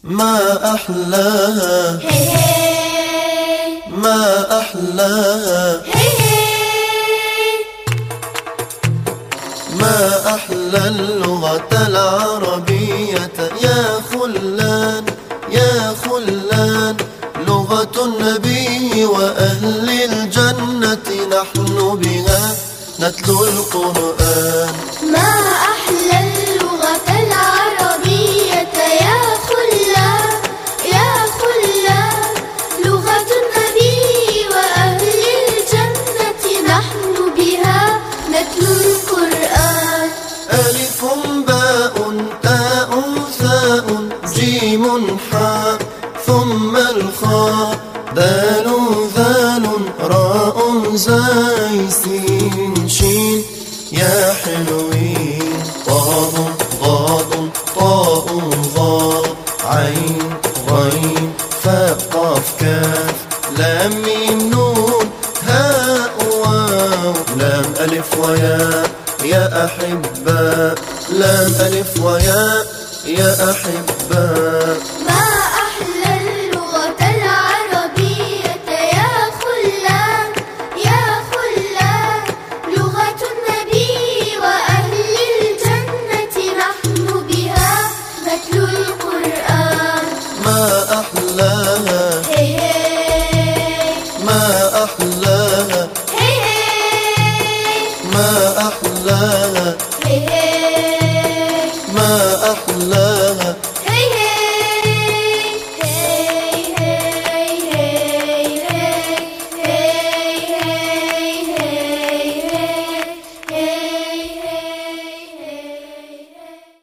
ما أحلاها ما أحلاها ما أحلى اللغة العربية يا خلان يا خلان، لغة النبي وأهل الجنة نحن بها نتلو القرآن. ما أحلى اللغة العربية يا خلان يا خلان، لغة النبي وأهل الجنة نحن بها نتلو القرآن. ألف باء تاء ثاء جيم حاء ثم الخاء دال ذال راء زاي سين شين يا حلوين، ضاد ضاد طاء ظاء عين غين فاء قاف كاف لام ميم نون هاء واو لام ألف وياء يا أحباء، لام ألف وياء يا أحباء.